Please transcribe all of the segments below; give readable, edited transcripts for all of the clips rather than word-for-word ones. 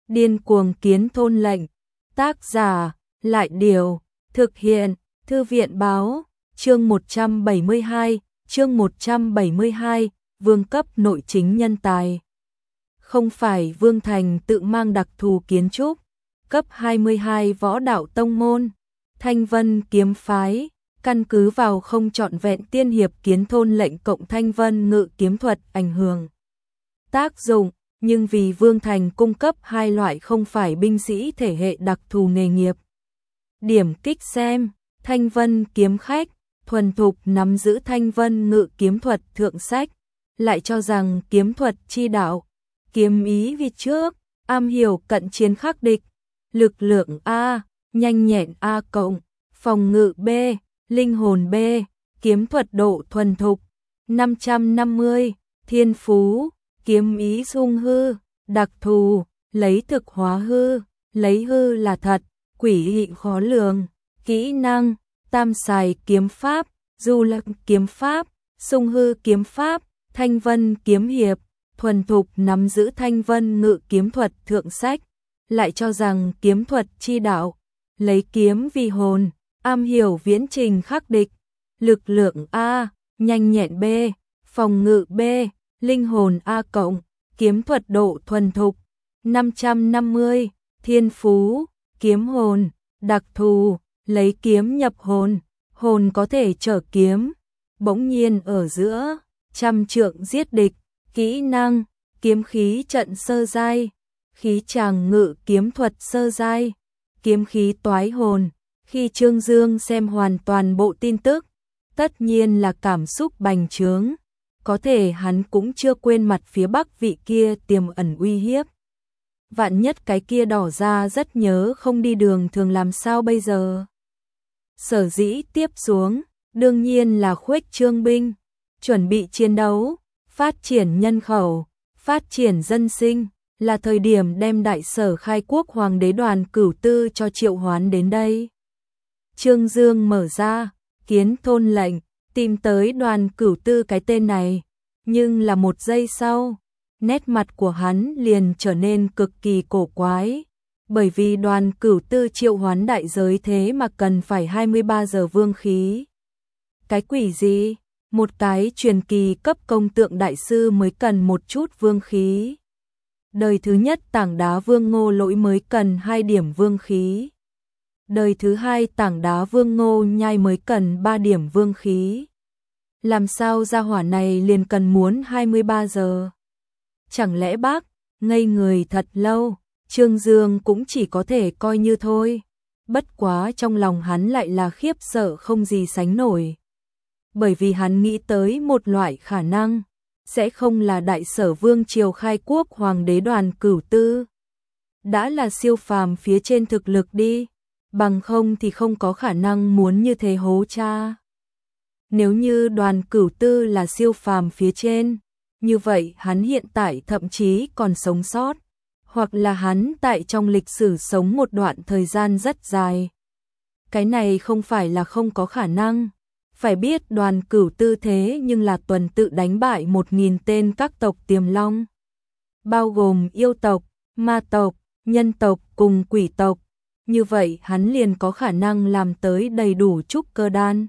Điên cuồng kiến thôn lệnh. Tác giả, Lại Điều. Thực hiện, Thư viện Báo. Chương 172, vương cấp nội chính nhân tài. Không phải Vương Thành tự mang đặc thù kiến trúc, cấp 22 võ đạo tông môn, Thanh Vân kiếm phái, căn cứ vào không trọn vẹn tiên hiệp kiến thôn lệnh cộng Thanh Vân ngự kiếm thuật ảnh hưởng tác dụng, nhưng vì Vương Thành cung cấp hai loại không phải binh sĩ thể hệ đặc thù nghề nghiệp. Điểm kích xem, Thanh Vân kiếm khách, thuần thục nắm giữ Thanh Vân ngự kiếm thuật thượng sách, lại cho rằng kiếm thuật chi đạo, kiếm ý vì trước, am hiểu cận chiến khắc địch, lực lượng A, nhanh nhẹn A cộng, phòng ngự B, linh hồn B, kiếm thuật độ thuần thục, 550, thiên phú, kiếm ý dung hư, đặc thù, lấy thực hóa hư, lấy hư là thật, quỷ dị khó lường, kỹ năng, tam xài kiếm pháp, du lập kiếm pháp, dung hư kiếm pháp, Thanh Vân kiếm hiệp, thuần thục nắm giữ Thanh Vân ngự kiếm thuật thượng sách, lại cho rằng kiếm thuật chi đạo, lấy kiếm vì hồn, am hiểu viễn trình khắc địch, lực lượng A, nhanh nhẹn B, phòng ngự B, linh hồn A cộng, kiếm thuật độ thuần thục, 550, thiên phú, kiếm hồn, đặc thù, lấy kiếm nhập hồn, hồn có thể trở kiếm, bỗng nhiên ở giữa, trăm trượng giết địch, kỹ năng, kiếm khí trận sơ giai, khí tràng ngự kiếm thuật sơ giai, kiếm khí toái hồn. Khi Trương Dương xem hoàn toàn bộ tin tức, tất nhiên là cảm xúc bành trướng, có thể hắn cũng chưa quên mặt phía bắc vị kia tiềm ẩn uy hiếp. Vạn nhất cái kia đỏ ra rất nhớ không đi đường thường làm sao bây giờ? Sở dĩ tiếp xuống, đương nhiên là khuếch trương binh, chuẩn bị chiến đấu, phát triển nhân khẩu, phát triển dân sinh, là thời điểm đem đại sở khai quốc hoàng đế Đoàn Cửu Tư cho triệu hoán đến đây. Trương Dương mở ra, kiến thôn lệnh, tìm tới Đoàn Cửu Tư cái tên này, nhưng là một giây sau, nét mặt của hắn liền trở nên cực kỳ cổ quái, bởi vì Đoàn Cửu Tư triệu hoán đại giới thế mà cần phải 23 giờ vương khí. Cái quỷ gì? Một cái truyền kỳ cấp công tượng đại sư mới cần một chút vương khí. Đời thứ nhất tảng đá vương Ngô Lỗi mới cần 2 điểm vương khí. Đời thứ hai tảng đá vương Ngô Nhai mới cần 3 điểm vương khí. Làm sao gia hỏa này liền cần muốn 23 giờ? Chẳng lẽ bác ngây người thật lâu, Trương Dương cũng chỉ có thể coi như thôi. Bất quá trong lòng hắn lại là khiếp sợ không gì sánh nổi. Bởi vì hắn nghĩ tới một loại khả năng, sẽ không là đại sở vương triều khai quốc hoàng đế Đoàn Cửu Tư. Đã là siêu phàm phía trên thực lực đi, bằng không thì không có khả năng muốn như thế hố cha. Nếu như Đoàn Cửu Tư là siêu phàm phía trên, như vậy hắn hiện tại thậm chí còn sống sót, hoặc là hắn tại trong lịch sử sống một đoạn thời gian rất dài. Cái này không phải là không có khả năng. Phải biết Đoàn Cửu Tư thế nhưng là tuần tự đánh bại 1000 tên các tộc Tiềm Long, bao gồm yêu tộc, ma tộc, nhân tộc cùng quỷ tộc. Như vậy hắn liền có khả năng làm tới đầy đủ trúc cơ đan.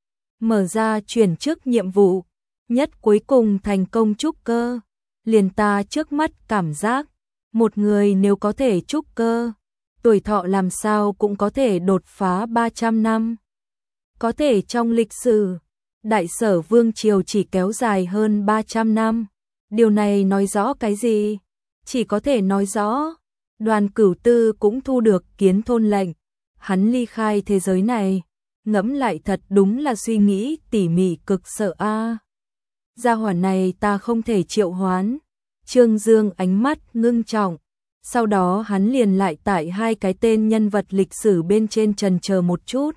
Mở ra chuyển chức nhiệm vụ, nhất cuối cùng thành công trúc cơ. Liền ta trước mắt cảm giác, một người nếu có thể trúc cơ, tuổi thọ làm sao cũng có thể đột phá 300 năm. Có thể trong lịch sử, đại sở vương triều chỉ kéo dài hơn 300 năm. Điều này nói rõ cái gì? Chỉ có thể nói rõ, Đoàn Cửu Tư cũng thu được kiến thôn lệnh. Hắn ly khai thế giới này, ngẫm lại thật đúng là suy nghĩ tỉ mỉ cực sợ a. Gia hỏa này ta không thể triệu hoán. Trương Dương ánh mắt ngưng trọng. Sau đó hắn liền lại tại hai cái tên nhân vật lịch sử bên trên chần chờ một chút.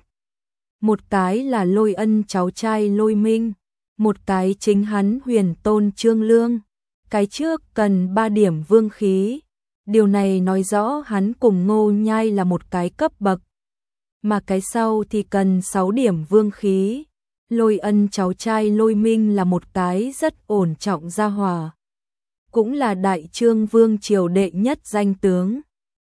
Một cái là Lôi Ân cháu trai Lôi Minh, một cái chính hắn Huyền Tôn Trương Lương. Cái trước cần 3 điểm vương khí. Điều này nói rõ hắn cùng Ngô Nhai là một cái cấp bậc, mà cái sau thì cần 6 điểm vương khí. Lôi Ân cháu trai Lôi Minh là một cái rất ổn trọng gia hỏa, cũng là đại trương vương triều đệ nhất danh tướng.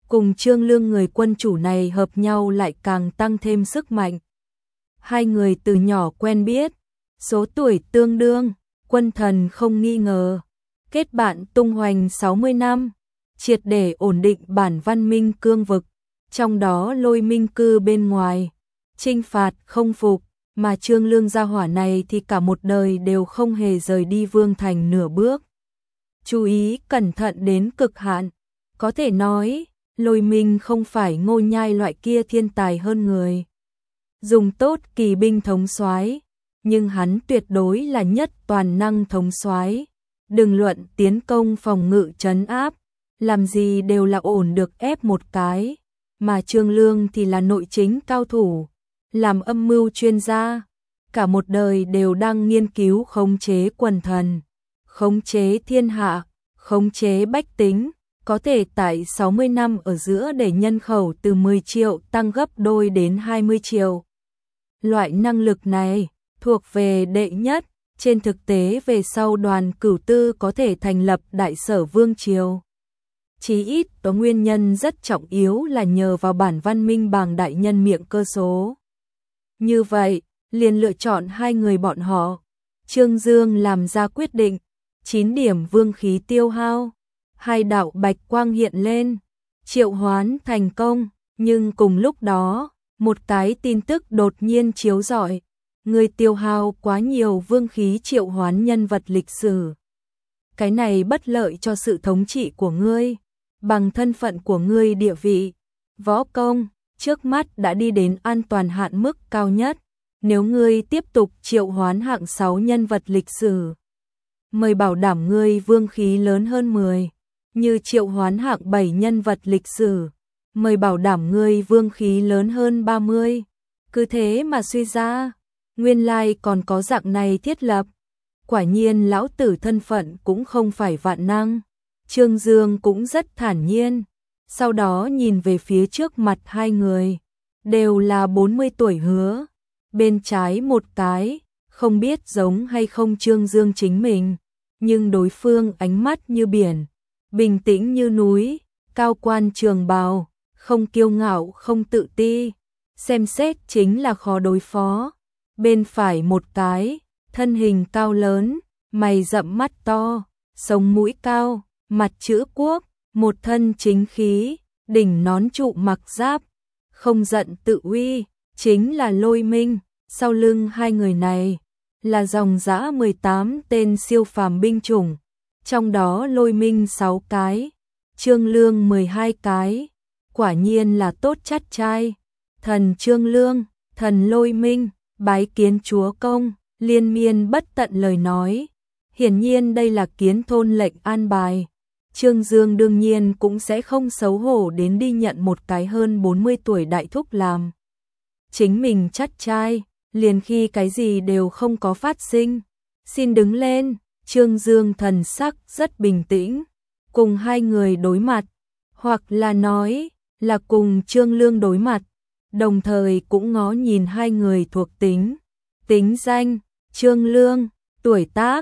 cùng Trương Lương người quân chủ này hợp nhau lại càng tăng thêm sức mạnh. Hai người từ nhỏ quen biết, số tuổi tương đương, quân thần không nghi ngờ. Kết bạn tung hoành 60 năm, triệt để ổn định bản văn minh cương vực, trong đó Lôi Minh cư bên ngoài, chinh phạt không phục, mà Trương Lương gia hỏa này thì cả một đời đều không hề rời đi Vương Thành nửa bước. Chú ý cẩn thận đến cực hạn, có thể nói, Lôi Minh không phải Ngô Nhai loại kia thiên tài hơn người. Dùng tốt kỳ binh thống soái, nhưng hắn tuyệt đối là nhất toàn năng thống soái. Đừng luận tiến công phòng ngự trấn áp, làm gì đều là ổn được ép một cái, mà Trương Lương thì là nội chính cao thủ, làm âm mưu chuyên gia, cả một đời đều đang nghiên cứu khống chế quần thần, khống chế thiên hạ, khống chế bách tính, có thể tại 60 năm ở giữa để nhân khẩu từ 10 triệu tăng gấp đôi đến 20 triệu. Loại năng lực này thuộc về đệ nhất. Trên thực tế về sau Đoàn Cửu Tư có thể thành lập Đại Sở Vương Triều. Chí ít có nguyên nhân rất trọng yếu là nhờ vào bản văn minh bàng đại nhân miệng cơ số. Như vậy, liền lựa chọn hai người bọn họ. Trương Dương làm ra quyết định, 9 điểm vương khí tiêu hao, hai đạo bạch quang hiện lên, triệu hoán thành công, nhưng cùng lúc đó, một cái tin tức đột nhiên chiếu rọi. Ngươi tiêu hao quá nhiều vương khí triệu hoán nhân vật lịch sử. Cái này bất lợi cho sự thống trị của ngươi, bằng thân phận của ngươi địa vị, võ công, trước mắt đã đi đến an toàn hạn mức cao nhất. Nếu ngươi tiếp tục triệu hoán hạng 6 nhân vật lịch sử, mời bảo đảm ngươi vương khí lớn hơn 10, như triệu hoán hạng 7 nhân vật lịch sử, mời bảo đảm ngươi vương khí lớn hơn 30. Cứ thế mà suy ra, nguyên lai còn có dạng này thiết lập. Quả nhiên lão tử thân phận cũng không phải vạn năng. Trương Dương cũng rất thản nhiên. Sau đó nhìn về phía trước mặt hai người. Đều là 40 tuổi hứa. Bên trái một cái, không biết giống hay không Trương Dương chính mình. Nhưng đối phương ánh mắt như biển, bình tĩnh như núi, cao quan trường bào, không kiêu ngạo không tự ti. Xem xét chính là khó đối phó. Bên phải một cái, thân hình cao lớn, mày rậm mắt to, sống mũi cao, mặt chữ quốc, một thân chính khí, đỉnh nón trụ mặc giáp, không giận tự uy, chính là Lôi Minh. Sau lưng hai người này là dòng dã 18 tên siêu phàm binh chủng, trong đó Lôi Minh 6 cái, Trương Lương 12 cái, quả nhiên là tốt chắt trai. Thần Trương Lương, thần Lôi Minh, bái kiến chúa công, liên miên bất tận lời nói. Hiển nhiên đây là kiến thôn lệnh an bài. Trương Dương đương nhiên cũng sẽ không xấu hổ đến đi nhận một cái hơn 40 tuổi đại thúc làm chính mình chắt trai, liền khi cái gì đều không có phát sinh. Xin đứng lên. Trương Dương thần sắc rất bình tĩnh, cùng hai người đối mặt, hoặc là nói là cùng Trương Lương đối mặt, đồng thời cũng ngó nhìn hai người thuộc tính. Tính danh, Trương Lương, tuổi tác,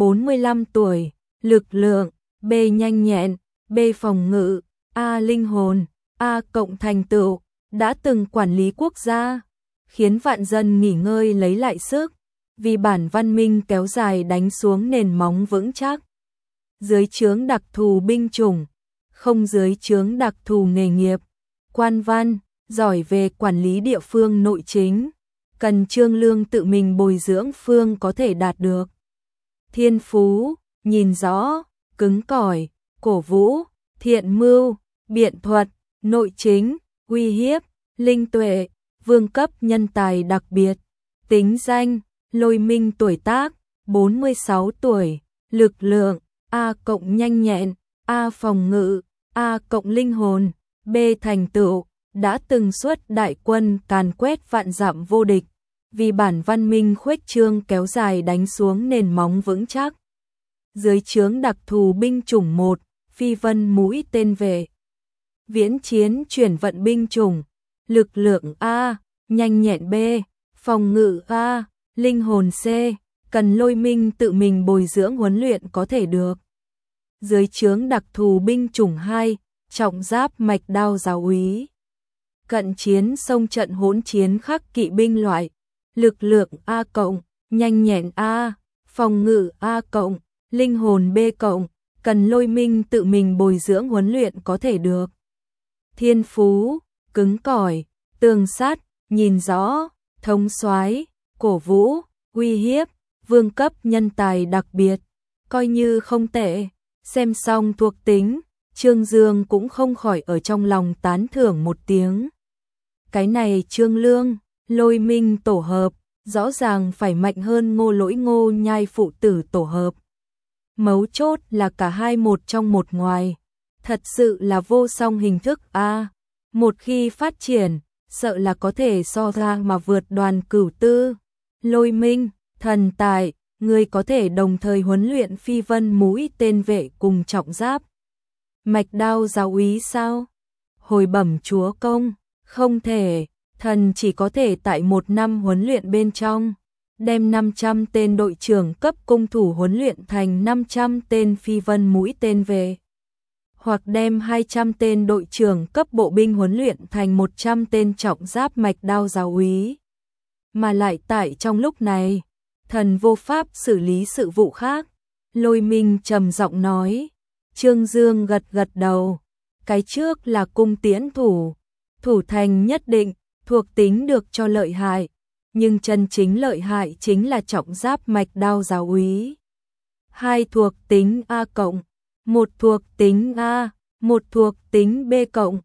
45 tuổi, lực lượng, B nhanh nhẹn, B phòng ngự, A linh hồn, A cộng thành tựu, đã từng quản lý quốc gia, khiến vạn dân nghỉ ngơi lấy lại sức, vì bản văn minh kéo dài đánh xuống nền móng vững chắc. Dưới trướng đặc thù binh chủng, không dưới trướng đặc thù nghề nghiệp, quan văn, giỏi về quản lý địa phương nội chính, cần Trương Lương tự mình bồi dưỡng phương có thể đạt được. Thiên phú, nhìn rõ, cứng cỏi, cổ vũ, thiện mưu, biện thuật, nội chính, uy hiếp, linh tuệ, vương cấp nhân tài đặc biệt. Tính danh, Lôi Minh tuổi tác, 46 tuổi, lực lượng, A cộng nhanh nhẹn, A phòng ngự, A cộng linh hồn, B thành tựu, đã từng xuất đại quân càn quét vạn dặm vô địch, vì bản văn minh khuếch trương kéo dài đánh xuống nền móng vững chắc. Dưới trướng đặc thù binh chủng 1, phi vân mũi tên vệ. Viễn chiến chuyển vận binh chủng, lực lượng A, nhanh nhẹn B, phòng ngự A, linh hồn C, cần Lôi Minh tự mình bồi dưỡng huấn luyện có thể được. Dưới trướng đặc thù binh chủng 2, trọng giáp mạch đao giáo úy. Cận chiến xông trận hỗn chiến khắc kỵ binh loại, lực lượng A+, nhanh nhẹn A, phòng ngự A+, linh hồn B+, cần Lôi Minh tự mình bồi dưỡng huấn luyện có thể được. Thiên phú, cứng cỏi, tường sát, nhìn rõ, thống soái, cổ vũ, uy hiếp, vương cấp nhân tài đặc biệt, coi như không tệ. Xem xong thuộc tính, Trương Dương cũng không khỏi ở trong lòng tán thưởng một tiếng. Cái này Trương Lương, Lôi Minh tổ hợp, rõ ràng phải mạnh hơn Ngô Lỗi Ngô Nhai phụ tử tổ hợp. Mấu chốt là cả hai một trong một ngoài, thật sự là vô song hình thức a. Một khi phát triển, sợ là có thể so ra mà vượt Đoàn Cửu Tư. Lôi Minh, thần tài, người có thể đồng thời huấn luyện phi vân mũi tên vệ cùng trọng giáp mạch đao giáo úy sao? Hồi bẩm chúa công, không thể, thần chỉ có thể tại 1 năm huấn luyện bên trong, đem 500 tên đội trưởng cấp cung thủ huấn luyện thành 500 tên phi vân mũi tên vệ, hoặc đem 200 tên đội trưởng cấp bộ binh huấn luyện thành 100 tên trọng giáp mạch đao giáo úy. Mà lại tại trong lúc này, thần vô pháp xử lý sự vụ khác. Lôi Minh trầm giọng nói. Trương Dương gật gật đầu. Cái trước là cung tiễn thủ, thủ thành nhất định, thuộc tính được cho lợi hại. Nhưng chân chính lợi hại chính là trọng giáp mạch đao giáo úy. 2 thuộc tính A+, 1 thuộc tính A, 1 thuộc tính B+,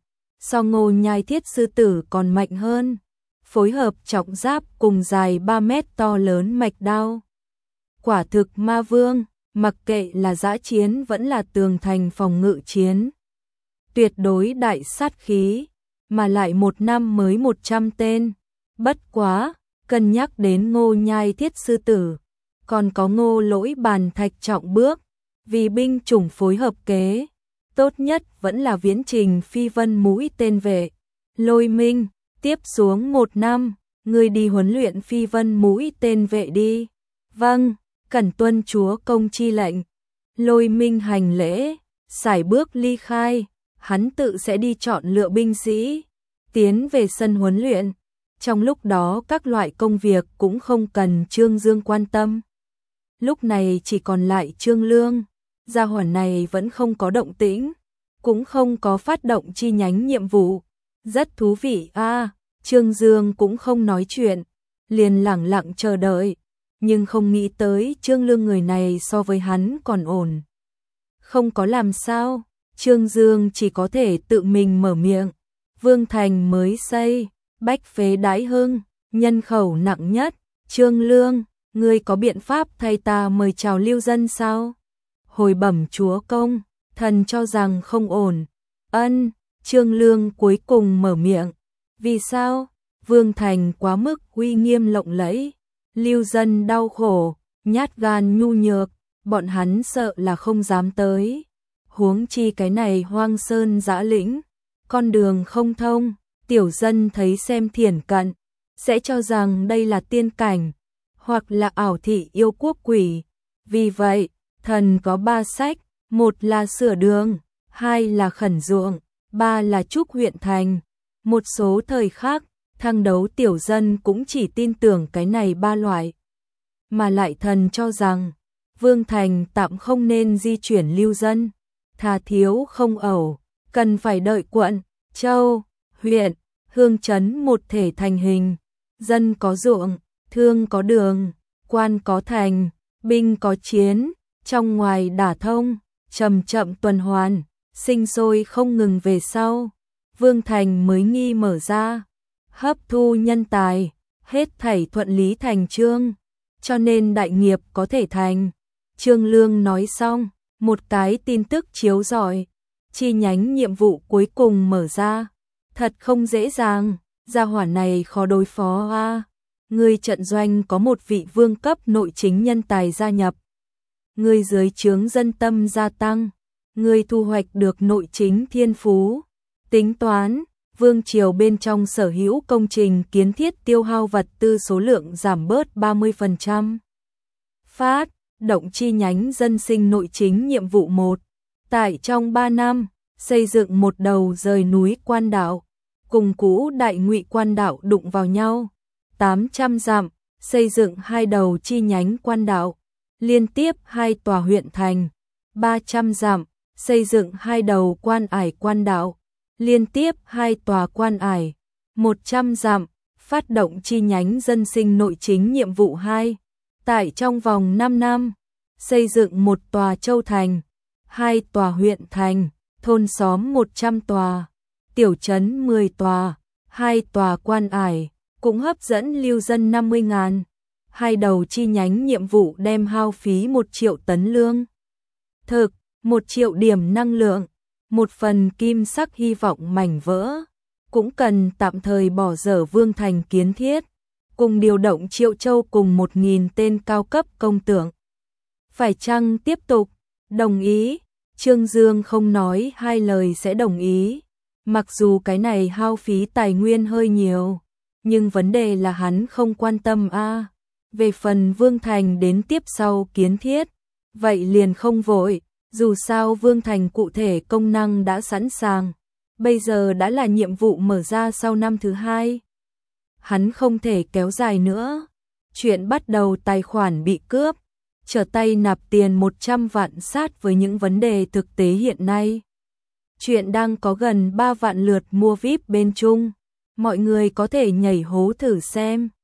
so Ngô Nhai Thiết sư tử còn mạnh hơn. Phối hợp trọng giáp cùng dài 3 mét to lớn mạch đao. Quả thực ma vương, mặc kệ là dã chiến vẫn là tường thành phòng ngự chiến. Tuyệt đối đại sát khí, mà lại 1 năm mới 100 tên. Bất quá, cân nhắc đến Ngô Nhai Thiết sư tử, còn có Ngô Lỗi Bàn Thạch trọng bước, vì binh chủng phối hợp kế, tốt nhất vẫn là viễn trình phi vân mũi tên vệ. Lôi Minh, tiếp xuống 1 năm, ngươi đi huấn luyện phi vân mũi tên vệ đi. Vâng, cẩn tuân chúa công chi lệnh. Lôi Minh hành lễ, sải bước ly khai, hắn tự sẽ đi chọn lựa binh sĩ, tiến về sân huấn luyện. Trong lúc đó các loại công việc cũng không cần Trương Dương quan tâm. Lúc này chỉ còn lại Trương Lương, gia hỏa này vẫn không có động tĩnh, cũng không có phát động chi nhánh nhiệm vụ. Rất thú vị a. Trương Dương cũng không nói chuyện, liền lẳng lặng chờ đợi, nhưng không nghĩ tới Trương Lương người này so với hắn còn ổn. Không có làm sao, Trương Dương chỉ có thể tự mình mở miệng. Vương thành mới xây, bách phế đãi hưng, nhân khẩu nặng nhất. Trương Lương, ngươi có biện pháp thay ta mời chào lưu dân sao? Hồi bẩm chúa công, thần cho rằng không ổn. Ân. Trương Lương cuối cùng mở miệng. Vì sao? Vương thành quá mức uy nghiêm lộng lẫy, lưu dân đau khổ, nhát gan nhu nhược, bọn hắn sợ là không dám tới. Huống chi cái này hoang sơn dã lĩnh, con đường không thông, tiểu dân thấy xem thiển cận, sẽ cho rằng đây là tiên cảnh, hoặc là ảo thị yêu quốc quỷ. Vì vậy, thần có 3 sách, 1 là sửa đường, 2 là khẩn ruộng, 3 là trúc huyện thành. Một số thời khác, thăng đấu tiểu dân cũng chỉ tin tưởng cái này 3 loại. Mà lại thần cho rằng, Vương thành tạm không nên di chuyển lưu dân, thà thiếu không ẩu, cần phải đợi quận, châu, huyện, hương trấn một thể thành hình. Dân có ruộng, thương có đường, quan có thành, binh có chiến, trong ngoài đả thông, chậm chậm tuần hoàn, sinh sôi không ngừng về sau. Vương thành mới nghi mở ra, hấp thu nhân tài, hết thảy thuận lý thành chương, cho nên đại nghiệp có thể thành. Trương Lương nói xong, một cái tin tức chiếu rọi, chi nhánh nhiệm vụ cuối cùng mở ra. Thật không dễ dàng, gia hỏa này khó đối phó a. Người trận doanh có một vị vương cấp nội chính nhân tài gia nhập. Người dưới trướng dân tâm gia tăng, người thu hoạch được nội chính thiên phú. Tính toán, vương triều bên trong sở hữu công trình kiến thiết tiêu hao vật tư số lượng giảm bớt 30%. Phát động chi nhánh dân sinh nội chính nhiệm vụ 1. Tại trong 3 năm, xây dựng một đầu rời núi quan đạo, cùng cũ Đại Ngụy quan đạo đụng vào nhau. 800 dặm, xây dựng 2 đầu chi nhánh quan đạo, liên tiếp 2 tòa huyện thành. 300 dặm, xây dựng 2 đầu quan ải quan đạo, liên tiếp 2 tòa quan ải. 100 dặm, phát động chi nhánh dân sinh nội chính nhiệm vụ 2. Tại trong vòng 5 năm, xây dựng 1 tòa châu thành, 2 tòa huyện thành, thôn xóm 100 tòa, tiểu trấn 10 tòa, 2 tòa quan ải, cũng hấp dẫn lưu dân 50.000. 2 đầu chi nhánh nhiệm vụ đem hao phí 1 triệu tấn lương thực, 1 triệu điểm năng lượng, 1 phần kim sắc hy vọng mảnh vỡ. Cũng cần tạm thời bỏ dở Vương Thành kiến thiết, cùng điều động Triệu Châu cùng 1.000 tên cao cấp công tượng. Phải chăng tiếp tục? Đồng ý. Trương Dương không nói 2 lời sẽ đồng ý. Mặc dù cái này hao phí tài nguyên hơi nhiều, nhưng vấn đề là hắn không quan tâm a. Về phần Vương Thành đến tiếp sau kiến thiết, vậy liền không vội, dù sao Vương Thành cụ thể công năng đã sẵn sàng. Bây giờ đã là nhiệm vụ mở ra sau năm thứ 2. Hắn không thể kéo dài nữa. Chuyện bắt đầu tài khoản bị cướp, trở tay nạp tiền 100 vạn sát với những vấn đề thực tế hiện nay. Chuyện đang có gần 3 vạn lượt mua VIP bên Trung. Mọi người có thể nhảy hố thử xem.